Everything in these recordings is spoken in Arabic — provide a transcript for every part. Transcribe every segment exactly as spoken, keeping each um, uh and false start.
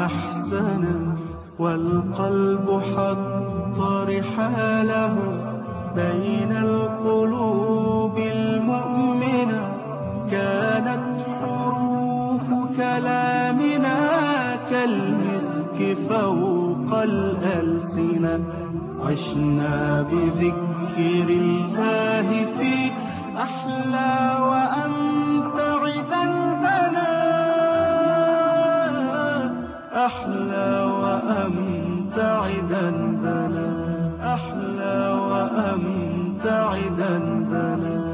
أحسنا والقلب حط رحاله بين القلوب المؤمنة. كانت حروف كلامنا كالمسك فوق الألسنة. عشنا بذكر الله في أحلى وأمتع دندنا. أحلى وأمتع دندنا. أحلى وأمتع دندنا.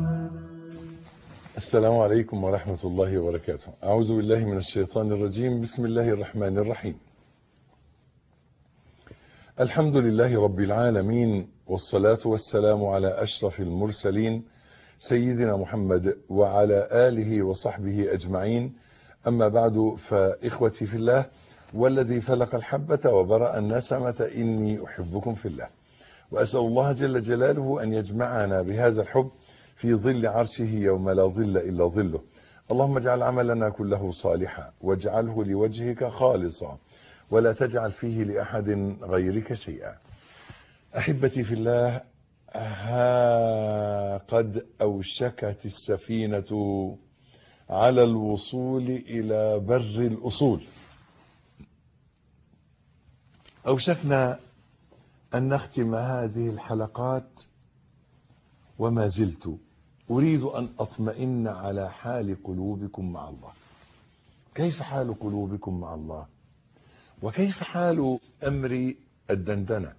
السلام عليكم ورحمة الله وبركاته. أعوذ بالله من الشيطان الرجيم. بسم الله الرحمن الرحيم. الحمد لله رب العالمين، والصلاة والسلام على أشرف المرسلين سيدنا محمد وعلى آله وصحبه أجمعين. أما بعد، فإخوتي في الله والذي فلق الحبة وبرأ النسمة إني أحبكم في الله، وأسأل الله جل جلاله أن يجمعنا بهذا الحب في ظل عرشه يوم لا ظل إلا ظله. اللهم اجعل عملنا كله صالحا واجعله لوجهك خالصا ولا تجعل فيه لأحد غيرك شيئا. أحبتي في الله، ها قد أوشكت السفينة على الوصول إلى بر الأصول. أوشكنا أن نختم هذه الحلقات، وما زلت أريد أن أطمئن على حال قلوبكم مع الله. كيف حال قلوبكم مع الله؟ وكيف حال أمر الدندنة؟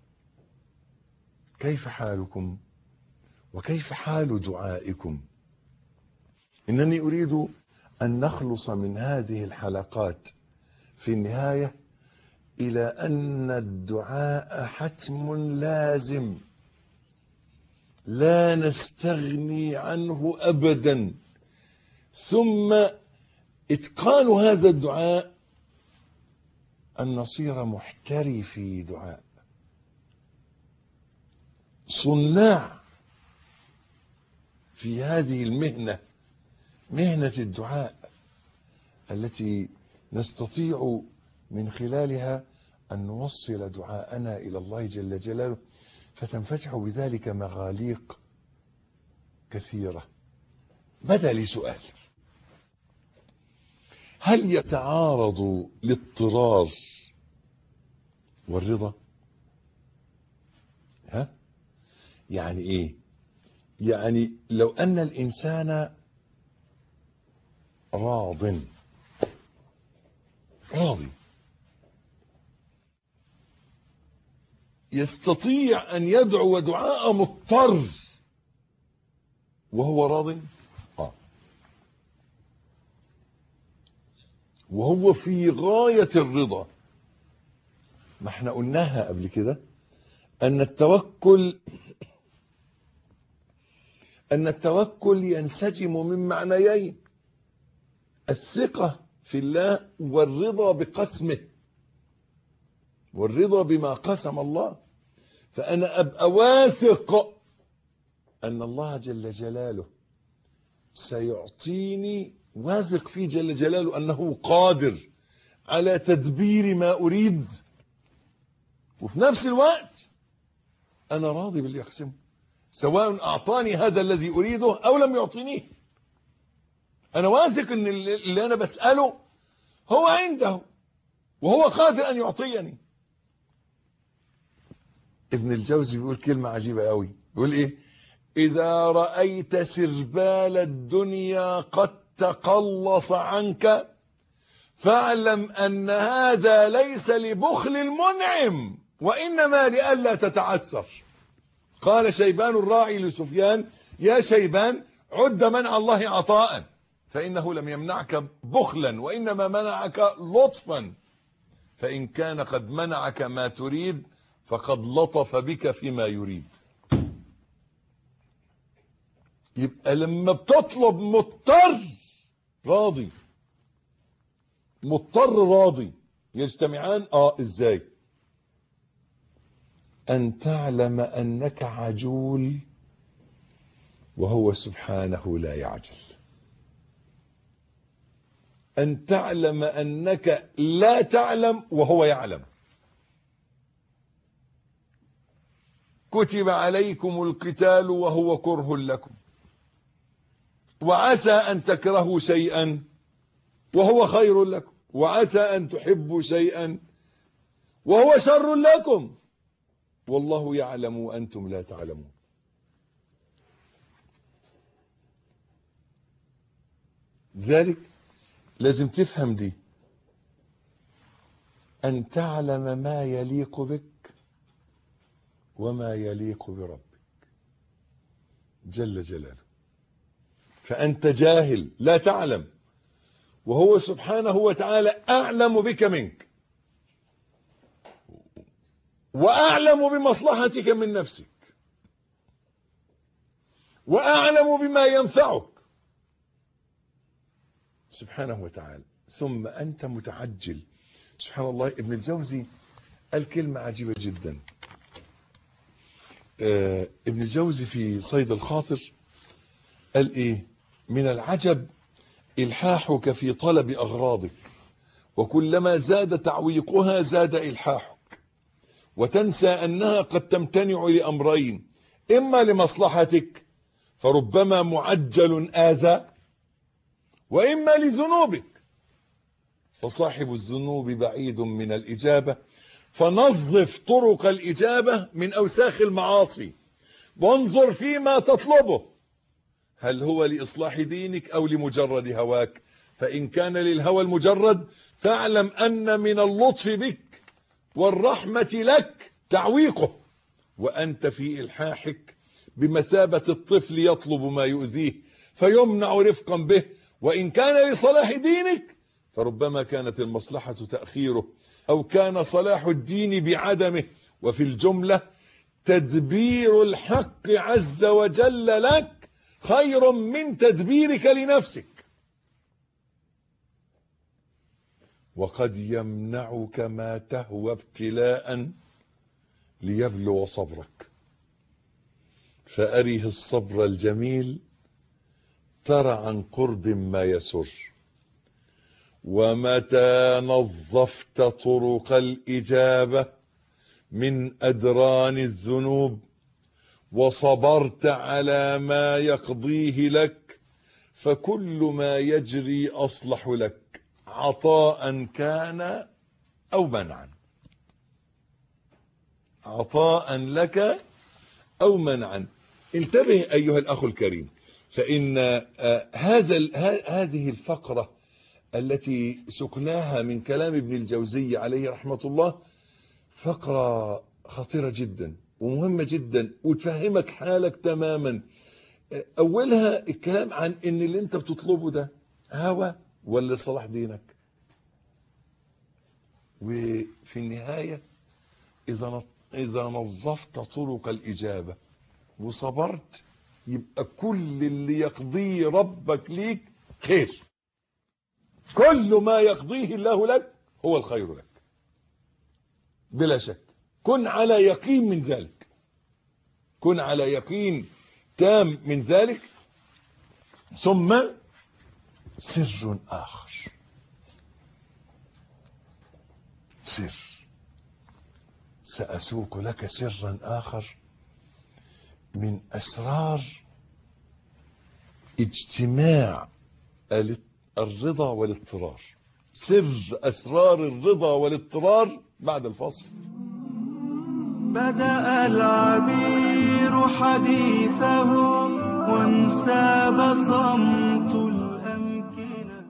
كيف حالكم؟ وكيف حال دعائكم؟ إنني أريد أن نخلص من هذه الحلقات في النهاية إلى أن الدعاء حتم لازم لا نستغني عنه أبدا، ثم إتقان هذا الدعاء أن نصير محترفي دعاء، صناع في هذه المهنة، مهنة الدعاء، التي نستطيع من خلالها أن نوصل دعاءنا إلى الله جل جلاله، فتنفتح بذلك مغاليق كثيرة. بدأ لي سؤال: هل يتعارض الاضطرار والرضا؟ ها؟ يعني ايه؟ يعني لو ان الانسان راض راضي يستطيع ان يدعو دعاء مضطر وهو راض؟ اه وهو في غاية الرضا. ما احنا قلناها قبل كده ان التوكل ان التوكل ينسجم من معنيين: الثقة في الله والرضا بقسمه، والرضا بما قسم الله. فأنا أبقى واثق أن الله جل جلاله سيعطيني، واثق فيه جل جلاله أنه قادر على تدبير ما أريد، وفي نفس الوقت أنا راضي باللي يقسمه، سواء أعطاني هذا الذي أريده أو لم يعطينيه. أنا واثق أن اللي أنا بسأله هو عنده وهو قادر أن يعطيني. ابن الجوزي بيقول كلمة عجيبة قوي، بيقول إيه؟ إذا رأيت سربال الدنيا قد تقلص عنك فاعلم أن هذا ليس لبخل المنعم، وإنما لئلا تتعسر. قال شيبان الراعي لسفيان: يا شيبان، عد منع الله عطاء، فإنه لم يمنعك بخلا وإنما منعك لطفا، فإن كان قد منعك ما تريد فقد لطف بك فيما يريد. يبقى لما بتطلب مضطر راضي، مضطر راضي، يجتمعان. اه ازاي؟ أن تعلم أنك عجول وهو سبحانه لا يعجل. أن تعلم أنك لا تعلم وهو يعلم. كتب عليكم القتال وهو كره لكم، وعسى أن تكرهوا شيئا وهو خير لكم، وعسى أن تحبوا شيئا وهو شر لكم، والله يعلم وأنتم لا تعلمون. ذلك لازم تفهم دي، أن تعلم ما يليق بك وما يليق بربك جل جلاله. فأنت جاهل لا تعلم، وهو سبحانه وتعالى أعلم بك منك، وأعلم بمصلحتك من نفسك، وأعلم بما ينفعك سبحانه وتعالى. ثم أنت متعجل. سبحان الله، ابن الجوزي قال كلمة عجيبة جدا. آه ابن الجوزي في صيد الخاطر قال إيه؟ من العجب إلحاحك في طلب أغراضك، وكلما زاد تعويقها زاد إلحاحك، وتنسى أنها قد تمتنع لأمرين: إما لمصلحتك فربما معجل آذى، وإما لذنوبك فصاحب الذنوب بعيد من الإجابة. فنظف طرق الإجابة من أوساخ المعاصي، وانظر فيما تطلبه، هل هو لإصلاح دينك أو لمجرد هواك؟ فإن كان للهوى المجرد فاعلم أن من اللطف بك والرحمة لك تعويقه، وأنت في إلحاحك بمثابة الطفل يطلب ما يؤذيه فيمنع رفقا به. وإن كان لصلاح دينك فربما كانت المصلحة تأخيره، أو كان صلاح الدين بعدمه. وفي الجملة تدبير الحق عز وجل لك خير من تدبيرك لنفسك، وقد يمنعك ما تهوى ابتلاء ليبلو صبرك. فأره الصبر الجميل ترى عن قرب ما يسر. ومتى نظفت طرق الإجابة من أدران الذنوب وصبرت على ما يقضيه لك فكل ما يجري أصلح لك، عطاء كان أو منعا. عطاء لك أو منعا. انتبه أيها الأخ الكريم، فإن هذا هذه الفقرة التي سقناها من كلام ابن الجوزي عليه رحمة الله فقرة خطيرة جدا ومهمة جدا، وتفهمك حالك تماما. أولها الكلام عن إن اللي أنت بتطلبه ده هوى ولا صلاح دينك. وفي النهاية إذا إذا نظفت طرق الإجابة وصبرت يبقى كل اللي يقضيه ربك ليك خير. كل ما يقضيه الله لك هو الخير لك بلا شك. كن على يقين من ذلك، كن على يقين تام من ذلك. ثم سر آخر، سر سأسوق لك سرا آخر من أسرار اجتماع الرضا والاضطرار. سر أسرار الرضا والاضطرار بعد الفصل. بدأ العبير حديثه وانساب صمت الأمكنة.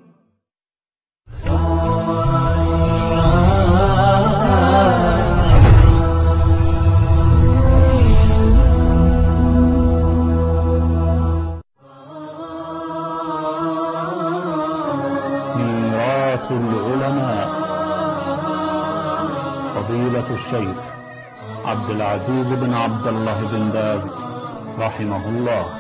ميراث العلماء فضيلة الشيخ عبد العزيز بن عبد الله بن باز رحمه الله.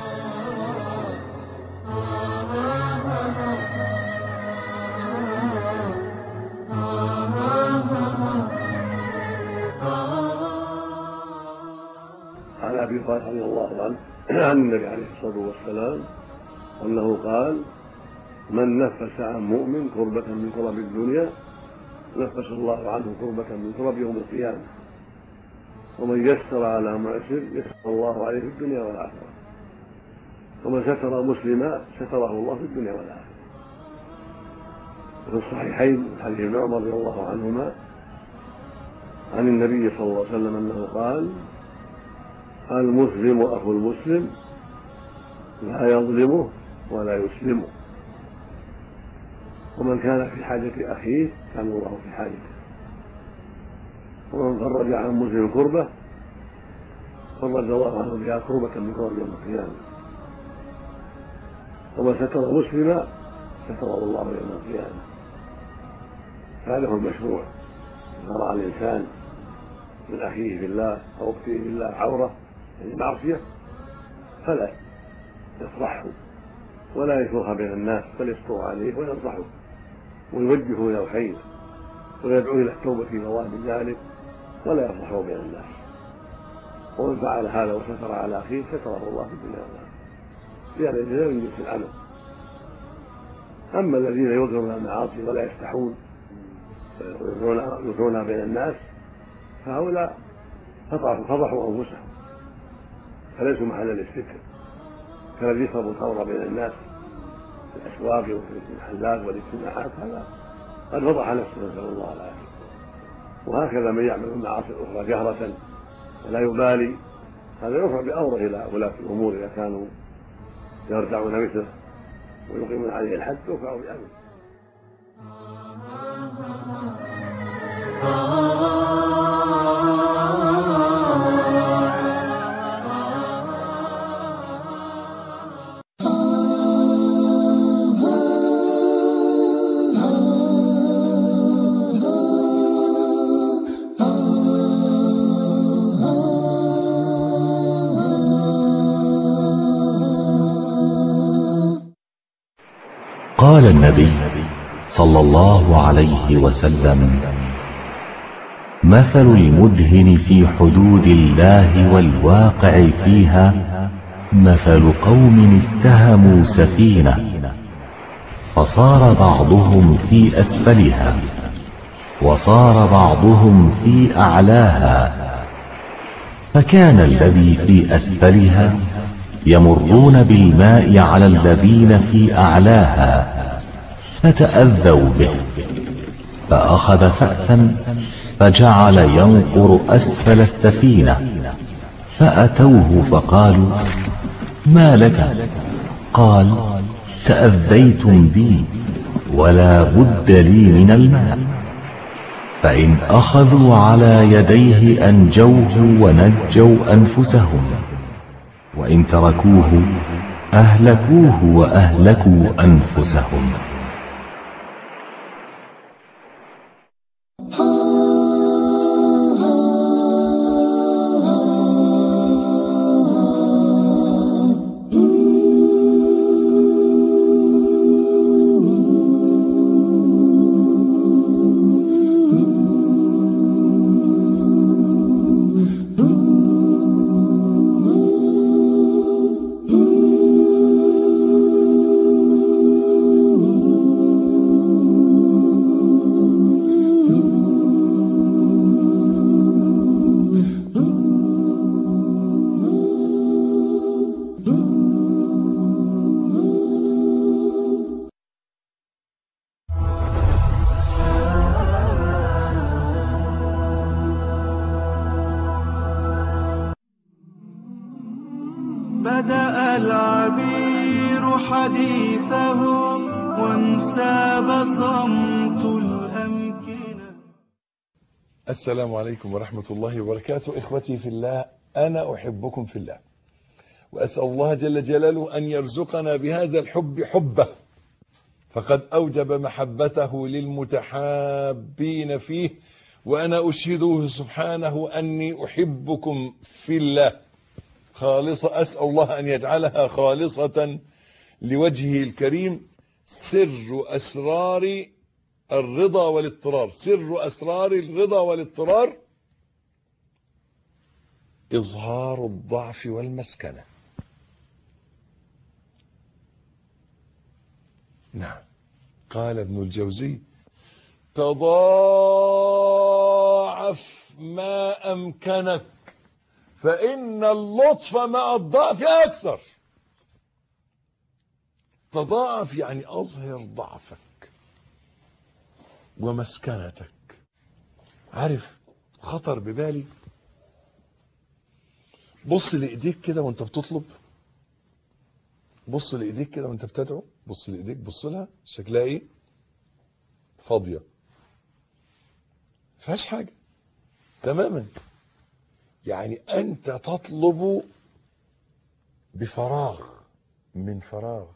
عن ابي هريره رضي الله عنه عن النبي عليه الصلاه والسلام انه قال: من نفس عن مؤمن كربة من كرب الدنيا نفس الله عنه كربة من كرب يوم القيامة، ومن يسر على معسر يسر الله عليه في الدنيا والآخرة، ومن ستر مسلما ستره الله في الدنيا والآخرة. وفي الصحيحين من حديث ابن عمر رضي الله عنهما عن النبي صلى الله عليه وسلم أنه قال: المسلم أخو المسلم لا يظلمه ولا يسلمه، ومن كان في حاجة أخيه كان الله في حاجته، ومن فرج عن مسلم كربة فرج الله عنه بها كربة من كرب يوم القيامة، ومن ستر مسلما ستره الله يوم القيامة. هذا هو المشروع. إذا رأى الإنسان من أخيه في الله أو أخته في الله عورة يعني معصية فلا يفضحه ولا ينشرها بين الناس، بل يستر عليه وينصحه ويوجهه إلى الخير ويدعو إلى التوبة في ثواب ذلك ولا يفضحه بين الناس. ومن فعل هذا وستر على أخيه ستره الله في الدنيا والآخرة، لأن الجزاء من جنس العمل. أما الذين يظهرون المعاصي ولا يستحون ويظهرونها بين الناس فهؤلاء فضحوا أنفسهم فليسوا محل الاستتر، كالذي يشرب الخمر بين الناس في الأسواق وفي المحلات والاجتماعات، هذا قد فضح نفسه نسأل الله العافية. وهكذا من يعمل المعاصي الأخرى جهرة ولا يبالي هذا يرفع بأمره إلى ولاة الأمور إذا كانوا يردعون مثله ويقيمون عليه الحد يرفعوا بأمره. قال النبي صلى الله عليه وسلم: مثل المدهن في حدود الله والواقع فيها مثل قوم استهموا سفينة فصار بعضهم في أسفلها وصار بعضهم في أعلاها، فكان الذي في أسفلها يمرون بالماء على الذين في أعلاها فتأذوا به، فأخذ فأسا فجعل ينقر أسفل السفينة، فأتوه فقالوا: ما لك؟ قال: تأذيتم بي ولا بد لي من الماء. فإن أخذوا على يديه أنجوه ونجوا أنفسهم، وإن تركوه أهلكوه وأهلكوا أنفسهم. بدأ العبير حديثه وانساب صمت الأمكنة. السلام عليكم ورحمة الله وبركاته. إخوتي في الله، أنا أحبكم في الله، وأسأل الله جل جلاله أن يرزقنا بهذا الحب حبه، فقد أوجب محبته للمتحابين فيه، وأنا أشهده سبحانه أني أحبكم في الله خالصة. أسأل الله أن يجعلها خالصة لوجهه الكريم. سر أسرار الرضا والاضطرار، سر أسرار الرضا والاضطرار إظهار الضعف والمسكنة. نعم. قال ابن الجوزي: تضاعف ما أمكنك فإن اللطف مع الضعف أكثر. تضاعف يعني أظهر ضعفك ومسكنتك. عارف خطر ببالي؟ بص لإيديك كده وانت بتطلب، بص لإيديك كده وانت بتدعو، بص لإيديك، بص لها شكلها ايه؟ فاضية، فيهاش حاجة تماما. يعني أنت تطلب بفراغ، من فراغ،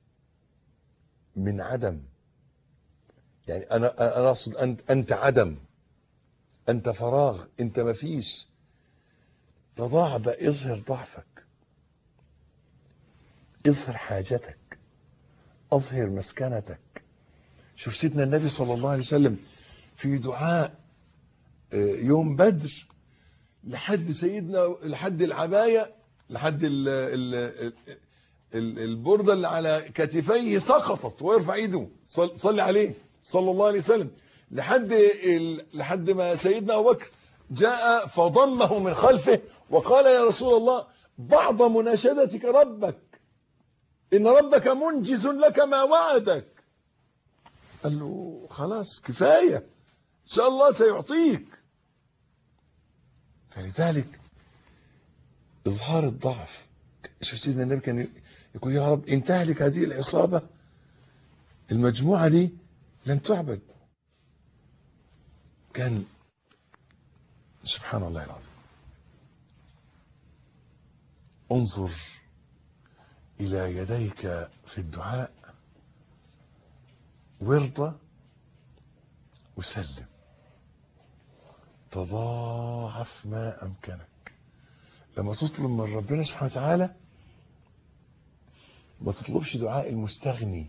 من عدم. يعني أنا أنا أقصد أنت أنت عدم، أنت فراغ، أنت مفيش. تضاعف بقى، اظهر ضعفك، اظهر حاجتك، اظهر مسكنتك. شوف سيدنا النبي صلى الله عليه وسلم في دعاء يوم بدر لحد سيدنا، لحد العباية، لحد ال ال ال البردة اللي على كتفيه سقطت ويرفع ايده، صلي عليه صلى الله عليه وسلم، لحد لحد ما سيدنا أبو بكر جاء فضمه من خلفه وقال: يا رسول الله، بعض مناشدتك ربك، إن ربك منجز لك ما وعدك. قال له: خلاص كفاية، إن شاء الله سيعطيك. فلذلك إظهار الضعف. شوف سيدنا النبي كان يقول: يا رب إن تهلك هذه العصابة، المجموعة دي لن تعبد. كان سبحان الله العظيم. انظر إلى يديك في الدعاء وارضى وسلم. تضاعف ما أمكنك. لما تطلب من ربنا سبحانه وتعالى ما تطلبش دعاء المستغني،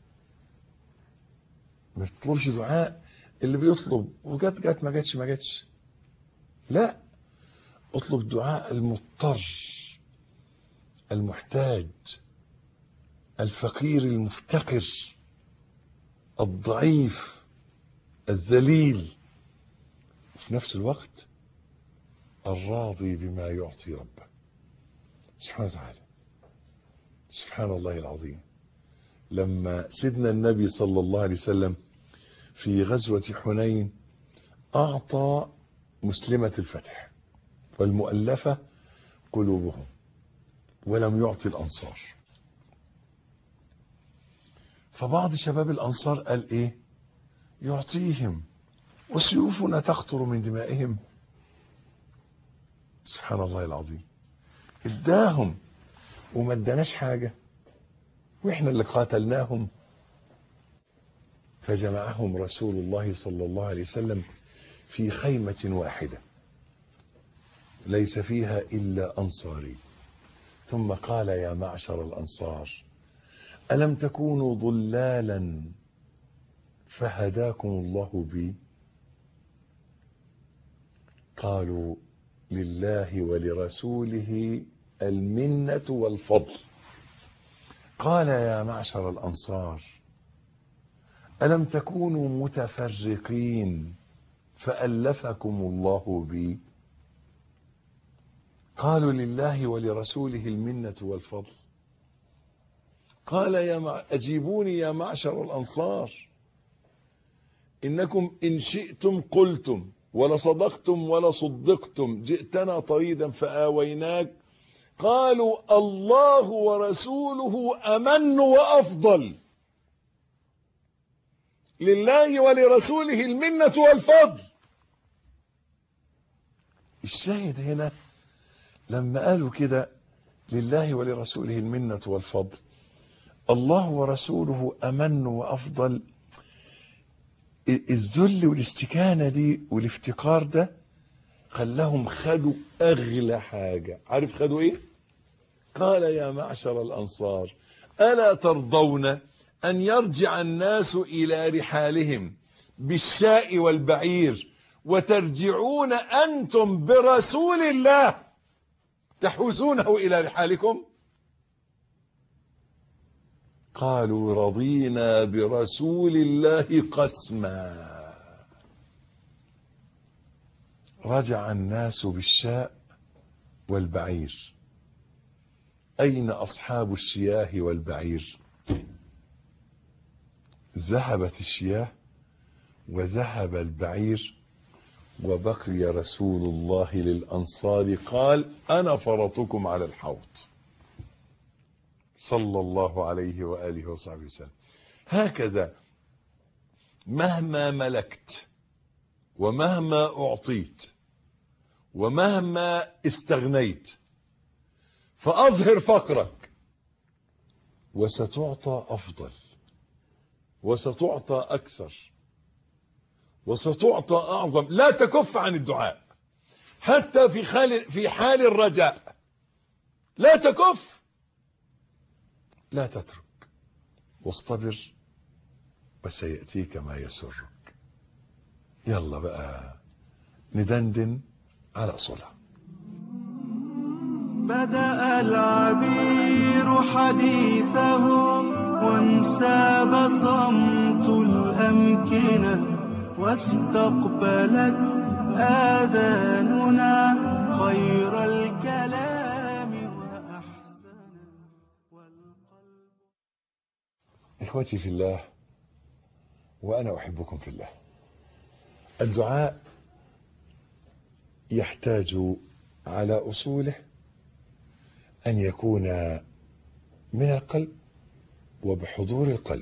ما تطلبش دعاء اللي بيطلب وجت جت ما جتش ما جتش. لا، اطلب دعاء المضطر، المحتاج، الفقير المفتقر، الضعيف، الذليل، في نفس الوقت الراضي بما يعطي ربه سبحانه وتعالى. سبحان الله العظيم. لما سيدنا النبي صلى الله عليه وسلم في غزوة حنين أعطى مسلمة الفتح والمؤلفة قلوبهم ولم يعطي الأنصار، فبعض شباب الأنصار قال إيه؟ يعطيهم وسيوفنا تقطر من دمائهم. سبحان الله العظيم. اداهم وما اداناش حاجة، واحنا اللي قاتلناهم. فجمعهم رسول الله صلى الله عليه وسلم في خيمة واحدة ليس فيها إلا أنصاري، ثم قال: يا معشر الأنصار، ألم تكونوا ضلالا فهداكم الله بي؟ قالوا: لله ولرسوله المنة والفضل. قال: يا معشر الأنصار، ألم تكونوا متفرقين فألفكم الله بي؟ قالوا: لله ولرسوله المنة والفضل. قال: يا مع... أجيبوني يا معشر الأنصار، إنكم إن شئتم قلتم ولصدقتم ولصدقتم، جئتنا طريدا فآويناك. قالوا: الله ورسوله أمن وأفضل، لله ولرسوله المنة والفضل. الشاهد هنا لما قالوا كده: لله ولرسوله المنة والفضل، الله ورسوله أمن وأفضل، الذل والاستكانة دي والافتقار ده خلاهم خدوا أغلى حاجة. عارف خدوا إيه؟ قال: يا معشر الأنصار، ألا ترضون أن يرجع الناس إلى رحالهم بالشاء والبعير، وترجعون أنتم برسول الله تحوزونه إلى رحالكم؟ قالوا رضينا برسول الله قسما. رجع الناس بالشاء والبعير. أين أصحاب الشياه والبعير؟ ذهبت الشياه وذهب البعير، وبقي رسول الله للأنصار قال أنا فرطكم على الحوض صلى الله عليه وآله وصحبه وسلم. هكذا مهما ملكت ومهما أعطيت ومهما استغنيت فأظهر فقرك وستعطى أفضل وستعطى أكثر وستعطى أعظم. لا تكف عن الدعاء حتى في حال في حال الرجاء. لا تكف، لا تترك، واصطبر وسيأتيك ما يسرك. يلا بقى ندندن على صلة. بدأ العبير حديثه وانساب صمت الأمكنة، واستقبلت آذاننا خير الكلام وأحسن والقلب. إخوتي في الله وأنا أحبكم في الله، الدعاء يحتاج على أصوله أن يكون من القلب وبحضور القلب.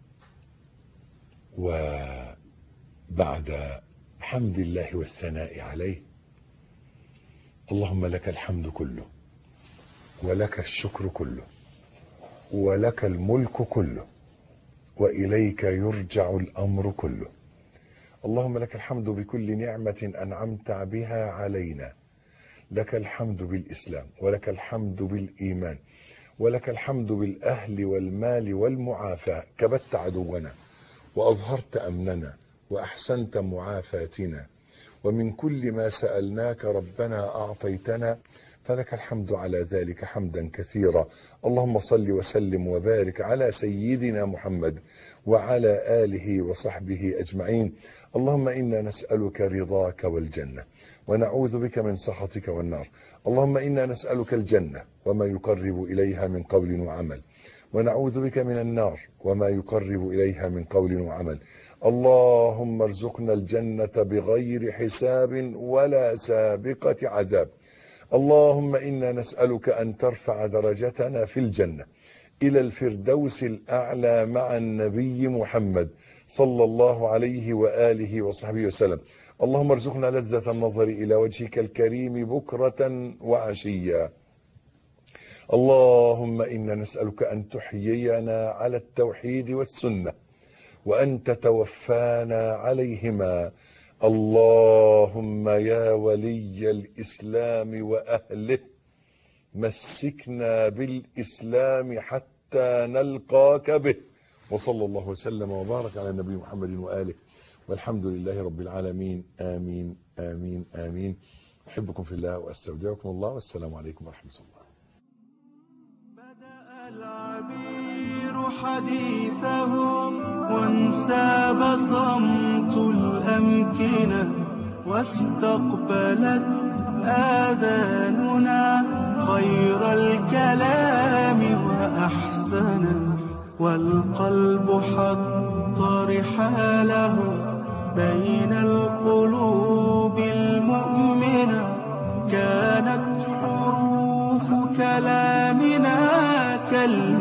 وبعد حمد الله والثناء عليه، اللهم لك الحمد كله ولك الشكر كله ولك الملك كله وإليك يرجع الأمر كله. اللهم لك الحمد بكل نعمة أنعمت بها علينا. لك الحمد بالإسلام، ولك الحمد بالإيمان، ولك الحمد بالأهل والمال والمعافاة. كبت عدونا وأظهرت أمننا وأحسنت معافاتنا، ومن كل ما سألناك ربنا أعطيتنا، فلك الحمد على ذلك حمدا كثيرا. اللهم صل وسلم وبارك على سيدنا محمد وعلى آله وصحبه أجمعين. اللهم إنا نسألك رضاك والجنة، ونعوذ بك من سخطك والنار. اللهم إنا نسألك الجنة وما يقرب إليها من قول وعمل، ونعوذ بك من النار وما يقرب إليها من قول وعمل. اللهم ارزقنا الجنة بغير حساب ولا سابقة عذاب. اللهم إنا نسألك أن ترفع درجتنا في الجنة إلى الفردوس الأعلى مع النبي محمد صلى الله عليه وآله وصحبه وسلم. اللهم ارزقنا لذة النظر إلى وجهك الكريم بكرة وعشيا. اللهم إنا نسألك أن تحيينا على التوحيد والسنة وأن تتوفانا عليهما. اللهم يا ولي الإسلام وأهله مسكنا بالإسلام حتى نلقاك به. وصلى الله وسلم وبارك على النبي محمد وآله، والحمد لله رب العالمين. آمين آمين آمين. أحبكم في الله وأستودعكم الله، والسلام عليكم ورحمة الله. بدأ العبير حديثه وانساب صمت الأمكنة، واستقبلت آذاننا خير الكلام وأحسنه، والقلب حط رحاله بين القلوب المؤمنة. كانت حروف كلامنا كالماء